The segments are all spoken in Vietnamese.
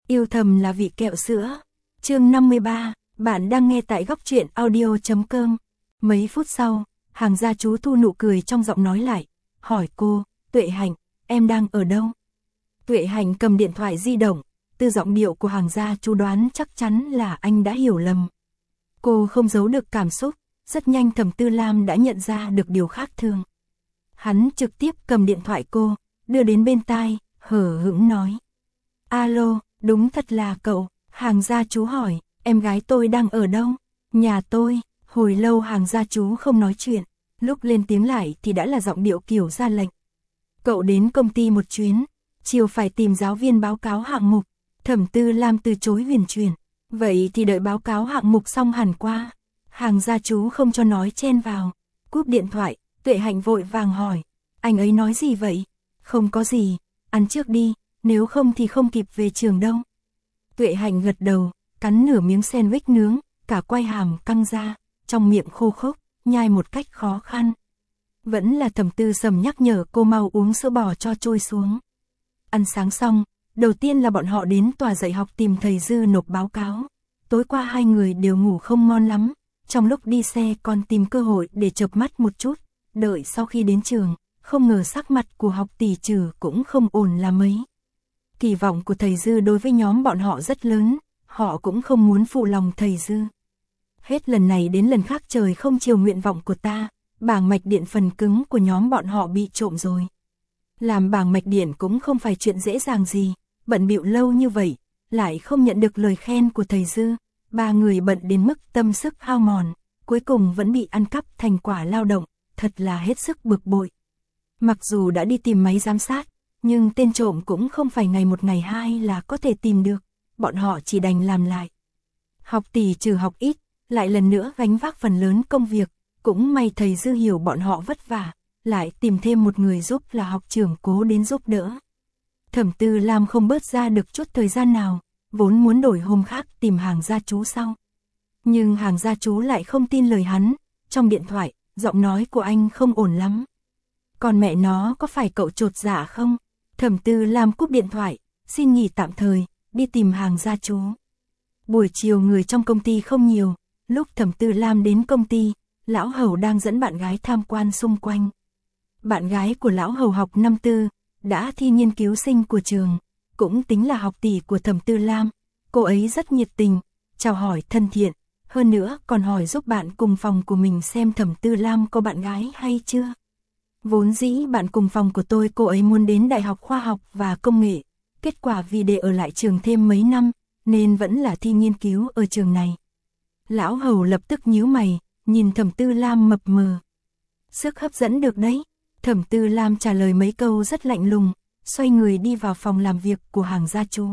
Yêu thầm là vị kẹo sữa. Chương 53, bạn đang nghe tại góc truyện audio.com. Mấy phút sau, Hàng gia chú thu nụ cười trong giọng nói lại, hỏi cô, Tuệ Hạnh, em đang ở đâu? Tuệ Hạnh cầm điện thoại di động, từ giọng điệu của Hàng gia chú đoán chắc chắn là anh đã hiểu lầm. Cô không giấu được cảm xúc, rất nhanh Thẩm Tư Lam đã nhận ra được điều khác thường. Hắn trực tiếp cầm điện thoại cô, đưa đến bên tai, hờ hững nói. Alo, đúng thật là cậu. Hàng gia chú hỏi, em gái tôi đang ở đâu? Nhà tôi. Hồi lâu Hàng gia chú không nói chuyện, lúc lên tiếng lại thì đã là giọng điệu kiểu ra lệnh. Cậu đến công ty một chuyến, chiều phải tìm giáo viên báo cáo hạng mục. Thẩm Tư Lam từ chối huyền chuyển, vậy thì đợi báo cáo hạng mục xong hẳn qua. Hàng gia chú không cho nói chen vào, cúp điện thoại. Tuệ Hạnh vội vàng hỏi, anh ấy nói gì vậy? Không có gì, ăn trước đi, nếu không thì không kịp về trường đâu. Tuệ Hạnh gật đầu, cắn nửa miếng sandwich nướng, cả quai hàm căng ra, trong miệng khô khốc, nhai một cách khó khăn. Vẫn là Thẩm Tư Sầm nhắc nhở cô mau uống sữa bò cho trôi xuống. Ăn sáng xong, đầu tiên là bọn họ đến tòa dạy học tìm thầy Dư nộp báo cáo. Tối qua hai người đều ngủ không ngon lắm, trong lúc đi xe còn tìm cơ hội để chợp mắt một chút. Đợi sau khi đến trường, không ngờ sắc mặt của học tỷ Trừ cũng không ổn là mấy. Kỳ vọng của thầy Dư đối với nhóm bọn họ rất lớn, họ cũng không muốn phụ lòng thầy Dư. Hết lần này đến lần khác trời không chiều nguyện vọng của ta, bảng mạch điện phần cứng của nhóm bọn họ bị trộm rồi. Làm bảng mạch điện cũng không phải chuyện dễ dàng gì, bận bịu lâu như vậy, lại không nhận được lời khen của thầy Dư. Ba người bận đến mức tâm sức hao mòn, cuối cùng vẫn bị ăn cắp thành quả lao động, thật là hết sức bực bội. Mặc dù đã đi tìm máy giám sát, nhưng tên trộm cũng không phải ngày một ngày hai là có thể tìm được, bọn họ chỉ đành làm lại. Học tỷ Trừ học ít, lại lần nữa gánh vác phần lớn công việc, cũng may thầy Dư hiểu bọn họ vất vả, lại tìm thêm một người giúp là học trưởng Cố đến giúp đỡ. Thẩm Tư Lam không bớt ra được chút thời gian nào, vốn muốn đổi hôm khác tìm Hàng gia chú sau. Nhưng Hàng gia chú lại không tin lời hắn, trong điện thoại, giọng nói của anh không ổn lắm. Còn mẹ nó có phải cậu chột dạ không? Thẩm Tư Lam cúp điện thoại, xin nghỉ tạm thời, đi tìm Hàng gia chú. Buổi chiều người trong công ty không nhiều, lúc Thẩm Tư Lam đến công ty, Lão Hầu đang dẫn bạn gái tham quan xung quanh. Bạn gái của Lão Hầu học năm tư, đã thi nghiên cứu sinh của trường, cũng tính là học tỷ của Thẩm Tư Lam. Cô ấy rất nhiệt tình, chào hỏi thân thiện, hơn nữa còn hỏi giúp bạn cùng phòng của mình xem Thẩm Tư Lam có bạn gái hay chưa. Vốn dĩ bạn cùng phòng của tôi cô ấy muốn đến Đại học Khoa học và Công nghệ, kết quả vì để ở lại trường thêm mấy năm, nên vẫn là thi nghiên cứu ở trường này. Lão Hầu lập tức nhíu mày, nhìn Thẩm Tư Lam mập mờ. Sức hấp dẫn được đấy. Thẩm Tư Lam trả lời mấy câu rất lạnh lùng, xoay người đi vào phòng làm việc của Hàng gia chú.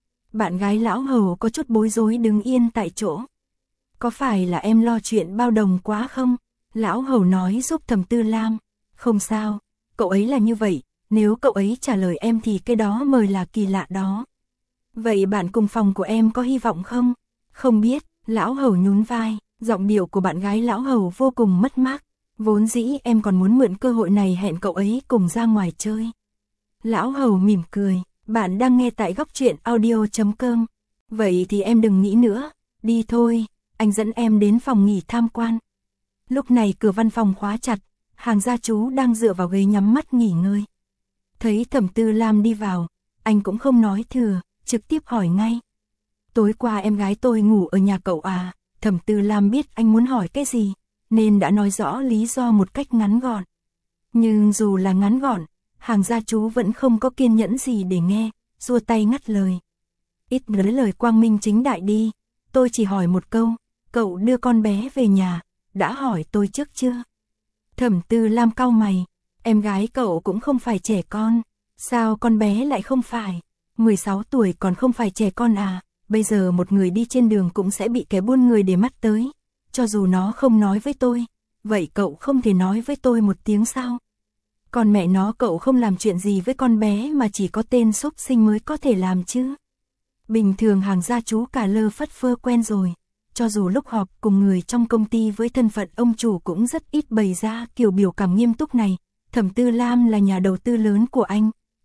Bạn gái Lão Hầu có chút bối rối đứng yên tại chỗ. Có phải là em lo chuyện bao đồng quá không? Lão Hầu nói giúp Thẩm Tư Lam. Không sao, cậu ấy là như vậy, nếu cậu ấy trả lời em thì cái đó mới là kỳ lạ đó. Vậy bạn cùng phòng của em có hy vọng không? Không biết, Lão Hầu nhún vai, giọng điệu của bạn gái Lão Hầu vô cùng mất mát. Vốn dĩ em còn muốn mượn cơ hội này hẹn cậu ấy cùng ra ngoài chơi. Lão Hầu mỉm cười, bạn đang nghe tại góc truyện audio.com. Vậy thì em đừng nghĩ nữa, đi thôi, anh dẫn em đến phòng nghỉ tham quan. Lúc này cửa văn phòng khóa chặt, Hàng gia chú đang dựa vào ghế nhắm mắt nghỉ ngơi. Thấy Thẩm Tư Lam đi vào, anh cũng không nói thừa, trực tiếp hỏi ngay. Tối qua em gái tôi ngủ ở nhà cậu à? Thẩm Tư Lam biết anh muốn hỏi cái gì, nên đã nói rõ lý do một cách ngắn gọn. Nhưng dù là ngắn gọn, Hàng gia chú vẫn không có kiên nhẫn gì để nghe, xua tay ngắt lời. Ít nói lời quang minh chính đại đi, tôi chỉ hỏi một câu, cậu đưa con bé về nhà, đã hỏi tôi trước chưa? Thẩm Tư Lam cau mày, em gái cậu cũng không phải trẻ con, sao con bé lại không phải? 16 tuổi còn không phải trẻ con à? Bây giờ một người đi trên đường cũng sẽ bị kẻ buôn người để mắt tới. Cho dù nó không nói với tôi, vậy cậu không thể nói với tôi một tiếng sao? Còn mẹ nó cậu không làm chuyện gì với con bé mà chỉ có tên xúc sinh mới có thể làm chứ? Bình thường Hàng gia chú cả lơ phất phơ quen rồi. Cho dù lúc họp cùng người trong công ty với thân phận ông chủ cũng rất ít bày ra kiểu biểu cảm nghiêm túc này. Thẩm Tư Lam là nhà đầu tư lớn của anh,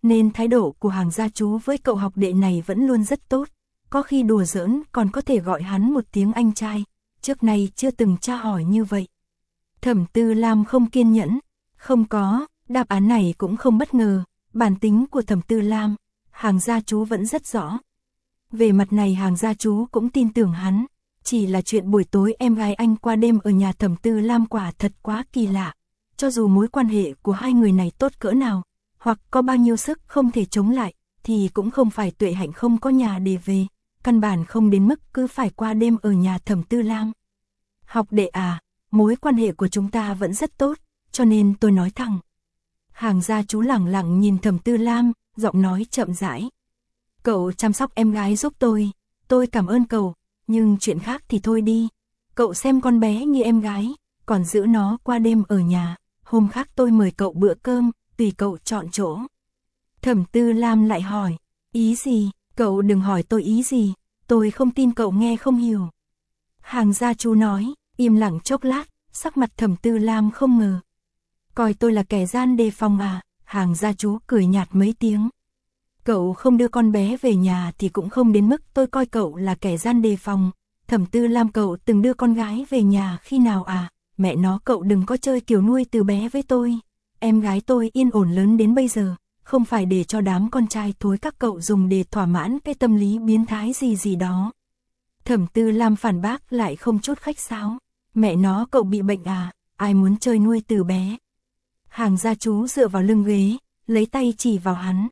nên thái độ của hàng gia chú với cậu học đệ này vẫn luôn rất tốt, có khi đùa giỡn còn có thể gọi hắn một tiếng anh trai, trước nay chưa từng tra hỏi như vậy. Thẩm Tư Lam không kiên nhẫn, không có, đáp án này cũng không bất ngờ, bản tính của Thẩm Tư Lam, hàng gia chú vẫn rất rõ. Về mặt này hàng gia chú cũng tin tưởng hắn, chỉ là chuyện buổi tối em gái anh qua đêm ở nhà Thẩm Tư Lam quả thật quá kỳ lạ, cho dù mối quan hệ của hai người này tốt cỡ nào, hoặc có bao nhiêu sức không thể chống lại, thì cũng không phải Tuệ Hạnh không có nhà để về, căn bản không đến mức cứ phải qua đêm ở nhà Thẩm Tư Lam. Học đệ à, mối quan hệ của chúng ta vẫn rất tốt, cho nên tôi nói thẳng. Hàng gia chú lẳng lặng nhìn Thẩm Tư Lam, giọng nói chậm rãi. Cậu chăm sóc em gái giúp tôi cảm ơn cậu, nhưng chuyện khác thì thôi đi. Cậu xem con bé như em gái, còn giữ nó qua đêm ở nhà, hôm khác tôi mời cậu bữa cơm, tùy cậu chọn chỗ. Thẩm Tư Lam lại hỏi, ý gì, cậu đừng hỏi tôi ý gì, tôi không tin cậu nghe không hiểu. Hàng gia chú nói, im lặng chốc lát, sắc mặt Thẩm Tư Lam không ngờ. Coi tôi là kẻ gian đề phòng à, hàng gia chú cười nhạt mấy tiếng. Cậu không đưa con bé về nhà thì cũng không đến mức tôi coi cậu là kẻ gian đề phòng. Thẩm Tư Lam, cậu từng đưa con gái về nhà khi nào à? Mẹ nó, cậu đừng có chơi kiểu nuôi từ bé với tôi. Em gái tôi yên ổn lớn đến bây giờ, không phải để cho đám con trai thối các cậu dùng để thỏa mãn cái tâm lý biến thái gì đó. Thẩm Tư Lam phản bác lại không chút khách sáo. Mẹ nó, cậu bị bệnh à? Ai muốn chơi nuôi từ bé? Hàng gia chú dựa vào lưng ghế, lấy tay chỉ vào hắn.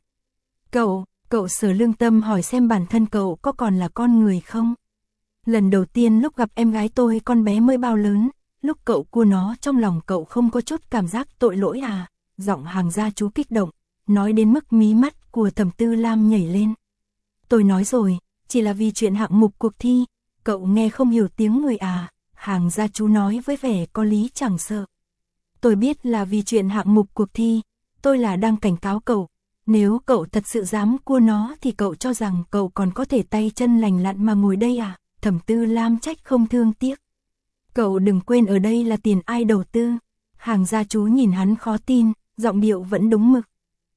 Cậu Sở Lương Tâm hỏi xem bản thân cậu có còn là con người không? Lần đầu tiên lúc gặp em gái tôi con bé mới bao lớn, lúc cậu cua nó trong lòng cậu không có chút cảm giác tội lỗi à? Giọng hàng gia chú kích động, nói đến mức mí mắt của Thẩm Tư Lam nhảy lên. Tôi nói rồi, chỉ là vì chuyện hạng mục cuộc thi, cậu nghe không hiểu tiếng người à? Hàng gia chú nói với vẻ có lý chẳng sợ. Tôi biết là vì chuyện hạng mục cuộc thi, tôi là đang cảnh cáo cậu. Nếu cậu thật sự dám cua nó thì cậu cho rằng cậu còn có thể tay chân lành lặn mà ngồi đây à? Thẩm Tư Lam trách không thương tiếc. Cậu đừng quên ở đây là tiền ai đầu tư. Hàng gia chú nhìn hắn khó tin, giọng điệu vẫn đúng mực.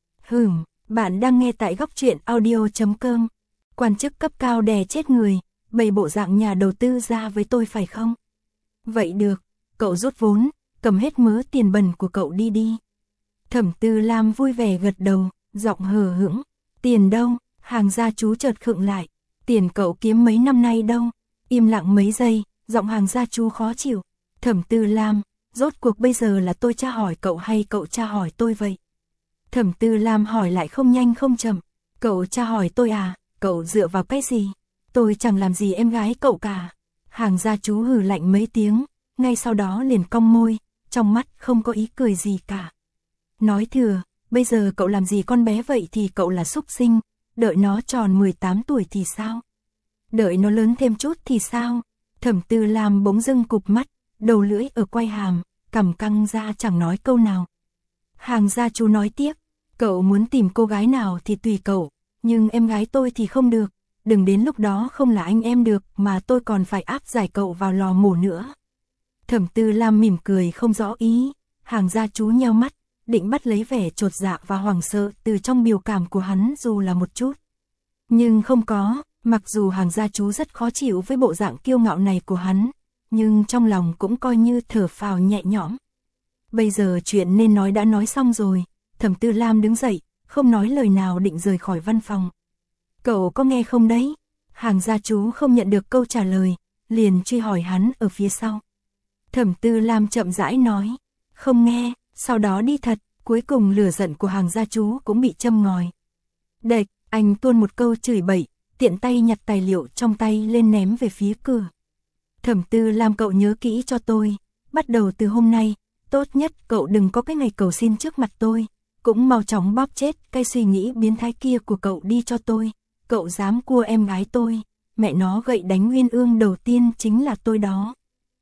Bạn đang nghe tại góc truyện audio.com. Quan chức cấp cao đè chết người, bày bộ dạng nhà đầu tư ra với tôi phải không? Vậy được, cậu rút vốn, cầm hết mớ tiền bẩn của cậu đi. Thẩm Tư Lam vui vẻ gật đầu, giọng hờ hững. Tiền đâu? Hàng gia chú chợt khựng lại. Tiền cậu kiếm mấy năm nay đâu? Im lặng mấy giây, giọng hàng gia chú khó chịu. Thẩm Tư Lam, rốt cuộc bây giờ là tôi tra hỏi cậu hay cậu tra hỏi tôi vậy? Thẩm Tư Lam hỏi lại không nhanh không chậm. Cậu tra hỏi tôi à? Cậu dựa vào cái gì? Tôi chẳng làm gì em gái cậu cả. Hàng gia chú hừ lạnh mấy tiếng, ngay sau đó liền cong môi, trong mắt không có ý cười gì cả. Nói thừa, bây giờ cậu làm gì con bé vậy thì cậu là súc sinh, đợi nó tròn 18 tuổi thì sao? Đợi nó lớn thêm chút thì sao? Thẩm Tư Lam bỗng dưng cụp mắt, đầu lưỡi ở quai hàm, cằm căng ra chẳng nói câu nào. Hàng gia chú nói tiếp, cậu muốn tìm cô gái nào thì tùy cậu, nhưng em gái tôi thì không được, đừng đến lúc đó không là anh em được mà tôi còn phải áp giải cậu vào lò mổ nữa. Thẩm Tư Lam mỉm cười không rõ ý, hàng gia chú nheo mắt, định bắt lấy vẻ chột dạ và hoảng sợ từ trong biểu cảm của hắn dù là một chút. Nhưng không có, mặc dù hàng gia chú rất khó chịu với bộ dạng kiêu ngạo này của hắn, nhưng trong lòng cũng coi như thở phào nhẹ nhõm. Bây giờ chuyện nên nói đã nói xong rồi, Thẩm Tư Lam đứng dậy, không nói lời nào định rời khỏi văn phòng. Cậu có nghe không đấy? Hàng gia chú không nhận được câu trả lời, liền truy hỏi hắn ở phía sau. Thẩm Tư Lam chậm rãi nói, không nghe, sau đó đi thật, cuối cùng lửa giận của hàng gia chú cũng bị châm ngòi. Đệch, anh tuôn một câu chửi bậy, tiện tay nhặt tài liệu trong tay lên ném về phía cửa. Thẩm Tư Lam, cậu nhớ kỹ cho tôi, bắt đầu từ hôm nay, tốt nhất cậu đừng có cái ngày cầu xin trước mặt tôi, cũng mau chóng bóp chết cái suy nghĩ biến thái kia của cậu đi cho tôi. Cậu dám cua em gái tôi, mẹ nó gậy đánh Uyên Ương đầu tiên chính là tôi đó.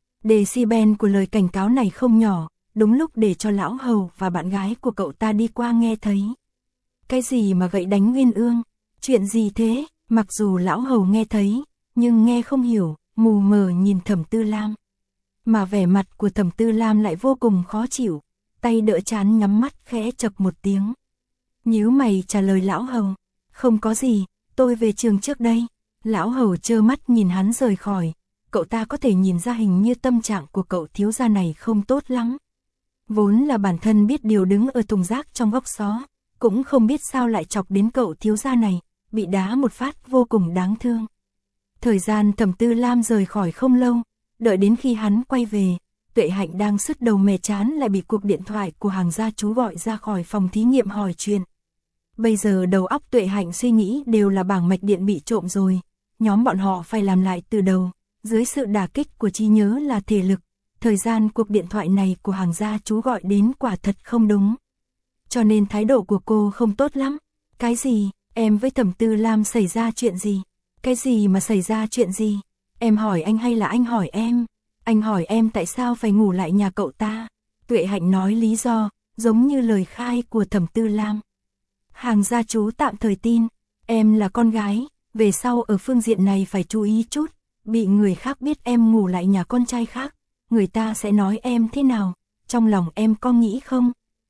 Decibel của lời cảnh cáo này không nhỏ, đúng lúc để cho lão hầu và bạn gái của cậu ta đi qua nghe thấy. Cái gì mà gậy đánh Uyên Ương? Chuyện gì thế? Mặc dù lão hầu nghe thấy, nhưng nghe không hiểu, mù mờ nhìn Thẩm Tư Lam. Mà vẻ mặt của Thẩm Tư Lam lại vô cùng khó chịu, tay đỡ trán nhắm mắt khẽ chập một tiếng. Nhíu mày trả lời lão hầu. Không có gì, tôi về trường trước đây. Lão hầu trơ mắt nhìn hắn rời khỏi. Cậu ta có thể nhìn ra hình như tâm trạng của cậu thiếu gia này không tốt lắm. Vốn là bản thân biết điều đứng ở thùng rác trong góc xó, cũng không biết sao lại chọc đến cậu thiếu gia này, bị đá một phát vô cùng đáng thương. Thời gian Thẩm Tư Lam rời khỏi không lâu, đợi đến khi hắn quay về, Tuệ Hạnh đang sứt đầu mẻ chán lại bị cuộc điện thoại của hàng gia chú gọi ra khỏi phòng thí nghiệm hỏi chuyện. Bây giờ đầu óc Tuệ Hạnh suy nghĩ đều là bảng mạch điện bị trộm rồi, nhóm bọn họ phải làm lại từ đầu, dưới sự đả kích của trí nhớ là thể lực. Thời gian cuộc điện thoại này của hàng gia chú gọi đến quả thật không đúng. Cho nên thái độ của cô không tốt lắm. Cái gì, em với Thẩm Tư Lam xảy ra chuyện gì? Cái gì mà xảy ra chuyện gì? Em hỏi anh hay là anh hỏi em? Anh hỏi em tại sao phải ngủ lại nhà cậu ta? Tuệ Hạnh nói lý do, giống như lời khai của Thẩm Tư Lam. Hàng gia chú tạm thời tin, em là con gái, về sau ở phương diện này phải chú ý chút, bị người khác biết em ngủ lại nhà con trai khác, người ta sẽ nói em thế nào, trong lòng em có nghĩ không?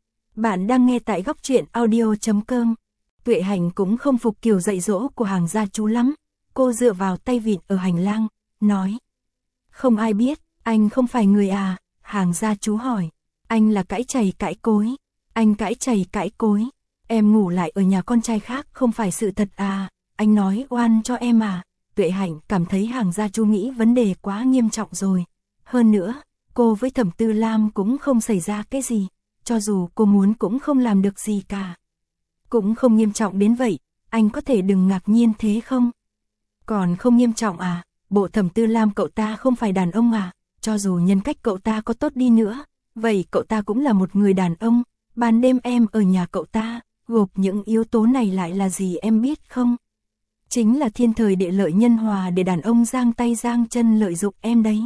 Bạn đang nghe tại góc truyện audio.com. Tuệ Hạnh cũng không phục kiểu dạy dỗ của hàng gia chú lắm, cô dựa vào tay vịn ở hành lang, nói. Không ai biết, anh không phải người à? Hàng gia chú hỏi. Anh là cãi chày cãi cối. Anh cãi chày cãi cối. Em ngủ lại ở nhà con trai khác không phải sự thật à? Anh nói oan cho em à? Tuệ Hạnh cảm thấy hàng gia chú nghĩ vấn đề quá nghiêm trọng rồi. Hơn nữa, cô với Thẩm Tư Lam cũng không xảy ra cái gì. Cho dù cô muốn cũng không làm được gì cả. Cũng không nghiêm trọng đến vậy, anh có thể đừng ngạc nhiên thế không? Còn không nghiêm trọng à? Bộ Thẩm Tư Lam cậu ta không phải đàn ông à? Cho dù nhân cách cậu ta có tốt đi nữa, vậy cậu ta cũng là một người đàn ông. Ban đêm em ở nhà cậu ta, gộp những yếu tố này lại là gì em biết không? Chính là thiên thời địa lợi nhân hòa để đàn ông giang tay giang chân lợi dụng em đấy.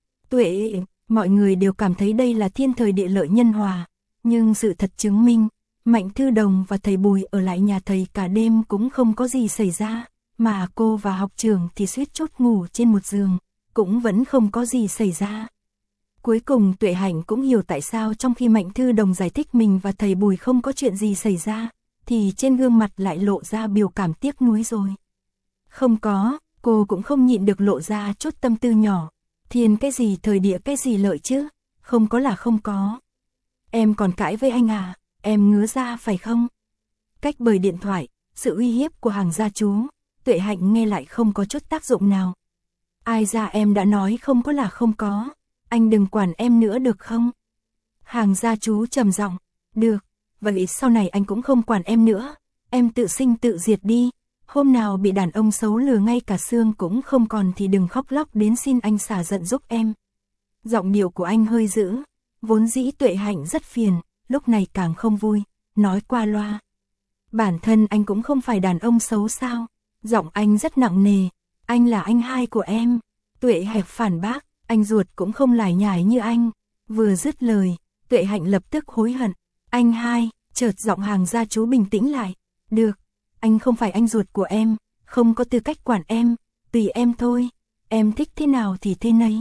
Tuệ, mọi người đều cảm thấy đây là thiên thời địa lợi nhân hòa, nhưng sự thật chứng minh, Mạnh Thư Đồng và thầy Bùi ở lại nhà thầy cả đêm cũng không có gì xảy ra, mà cô và học trưởng thì suýt chút ngủ trên một giường, cũng vẫn không có gì xảy ra. Cuối cùng Tuệ Hạnh cũng hiểu tại sao trong khi Mạnh Thư Đồng giải thích mình và thầy Bùi không có chuyện gì xảy ra, thì trên gương mặt lại lộ ra biểu cảm tiếc nuối rồi. Không có, cô cũng không nhịn được lộ ra chút tâm tư nhỏ. Thiên cái gì thời địa cái gì lợi chứ, không có là không có. Em còn cãi với anh à, em ngứa ra phải không? Cách bởi điện thoại, sự uy hiếp của hàng gia chú, Tuệ Hạnh nghe lại không có chút tác dụng nào. Ai ra em đã nói không có là không có, anh đừng quản em nữa được không? Hàng gia chú trầm giọng, được, vậy sau này anh cũng không quản em nữa, em tự sinh tự diệt đi. Hôm nào bị đàn ông xấu lừa ngay cả xương cũng không còn thì đừng khóc lóc đến xin anh xả giận giúp em. Giọng điệu của anh hơi dữ, vốn dĩ Tuệ Hạnh rất phiền, lúc này càng không vui, nói qua loa. Bản thân anh cũng không phải đàn ông xấu sao, giọng anh rất nặng nề, anh là anh hai của em. Tuệ Hạnh phản bác, anh ruột cũng không lải nhải như anh. Vừa dứt lời, Tuệ Hạnh lập tức hối hận, anh hai, chợt giọng hàng gia chú bình tĩnh lại, được. Anh không phải anh ruột của em, không có tư cách quản em, tùy em thôi, em thích thế nào thì thế nấy.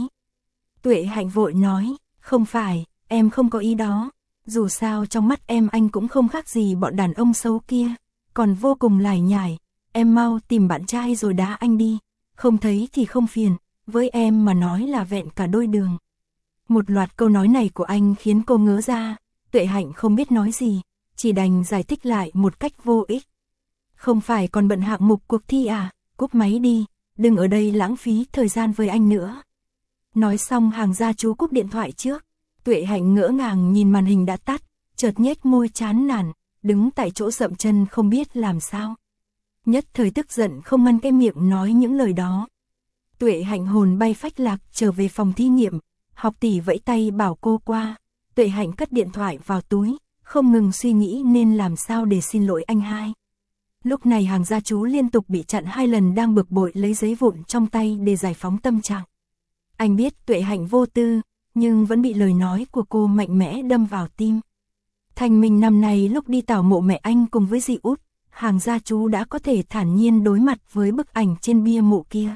Tuệ Hạnh vội nói, không phải, em không có ý đó, dù sao trong mắt em anh cũng không khác gì bọn đàn ông xấu kia, còn vô cùng lải nhải, em mau tìm bạn trai rồi đá anh đi, không thấy thì không phiền, với em mà nói là vẹn cả đôi đường. Một loạt câu nói này của anh khiến cô ngớ ra, Tuệ Hạnh không biết nói gì, chỉ đành giải thích lại một cách vô ích. Không phải còn bận hạng mục cuộc thi à, cúp máy đi, đừng ở đây lãng phí thời gian với anh nữa. Nói xong hàng gia chú cúp điện thoại trước, Tuệ Hạnh ngỡ ngàng nhìn màn hình đã tắt, chợt nhếch môi chán nản, đứng tại chỗ dậm chân không biết làm sao. Nhất thời tức giận không ngăn cái miệng nói những lời đó. Tuệ Hạnh hồn bay phách lạc trở về phòng thí nghiệm, học tỷ vẫy tay bảo cô qua. Tuệ Hạnh cất điện thoại vào túi, không ngừng suy nghĩ nên làm sao để xin lỗi anh hai. Lúc này hàng gia chú liên tục bị chặn 2 lần đang bực bội lấy giấy vụn trong tay để giải phóng tâm trạng. Anh biết Tuệ Hạnh vô tư, nhưng vẫn bị lời nói của cô mạnh mẽ đâm vào tim. Thành mình năm nay lúc đi tảo mộ mẹ anh cùng với dì út, hàng gia chú đã có thể thản nhiên đối mặt với bức ảnh trên bia mộ kia.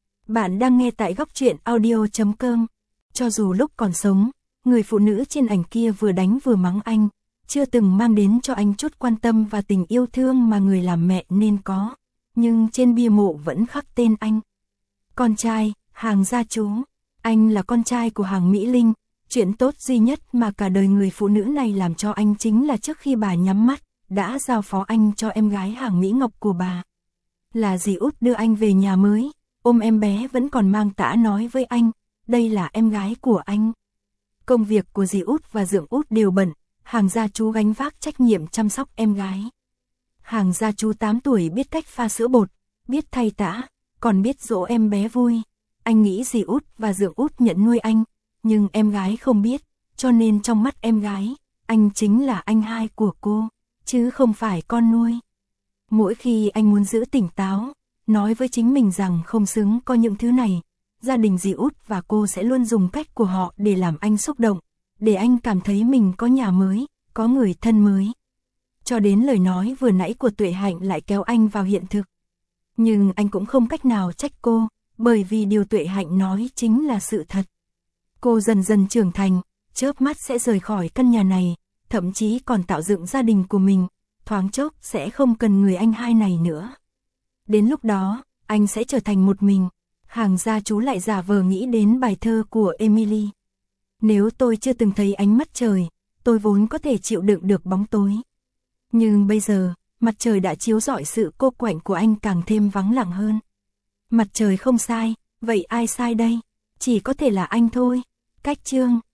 Bạn đang nghe tại góc truyện audio.com. Cho dù lúc còn sống, người phụ nữ trên ảnh kia vừa đánh vừa mắng anh, chưa từng mang đến cho anh chút quan tâm và tình yêu thương mà người làm mẹ nên có, nhưng trên bia mộ vẫn khắc tên anh. Con trai, Hàng gia chú, anh là con trai của Hàng Mỹ Linh, chuyện tốt duy nhất mà cả đời người phụ nữ này làm cho anh chính là trước khi bà nhắm mắt, đã giao phó anh cho em gái Hàng Mỹ Ngọc của bà. Là dì út đưa anh về nhà mới, ôm em bé vẫn còn mang tã nói với anh, đây là em gái của anh. Công việc của dì út và dượng út đều bận, Hàng gia chú gánh vác trách nhiệm chăm sóc em gái. Hàng gia chú 8 tuổi biết cách pha sữa bột, biết thay tã, còn biết dỗ em bé vui. Anh nghĩ dì út và dượng út nhận nuôi anh, nhưng em gái không biết, cho nên trong mắt em gái, anh chính là anh hai của cô, chứ không phải con nuôi. Mỗi khi anh muốn giữ tỉnh táo, nói với chính mình rằng không xứng có những thứ này, gia đình dì út và cô sẽ luôn dùng cách của họ để làm anh xúc động, để anh cảm thấy mình có nhà mới, có người thân mới. Cho đến lời nói vừa nãy của Tuệ Hạnh lại kéo anh vào hiện thực. Nhưng anh cũng không cách nào trách cô, bởi vì điều Tuệ Hạnh nói chính là sự thật. Cô dần dần trưởng thành, chớp mắt sẽ rời khỏi căn nhà này, thậm chí còn tạo dựng gia đình của mình, thoáng chốc sẽ không cần người anh hai này nữa. Đến lúc đó, anh sẽ trở thành một mình. Hàng gia chú lại giả vờ nghĩ đến bài thơ của Emily. Nếu tôi chưa từng thấy ánh mắt trời, tôi vốn có thể chịu đựng được bóng tối. Nhưng bây giờ, mặt trời đã chiếu rọi sự cô quạnh của anh càng thêm vắng lặng hơn. Mặt trời không sai, vậy ai sai đây? Chỉ có thể là anh thôi. Cách chương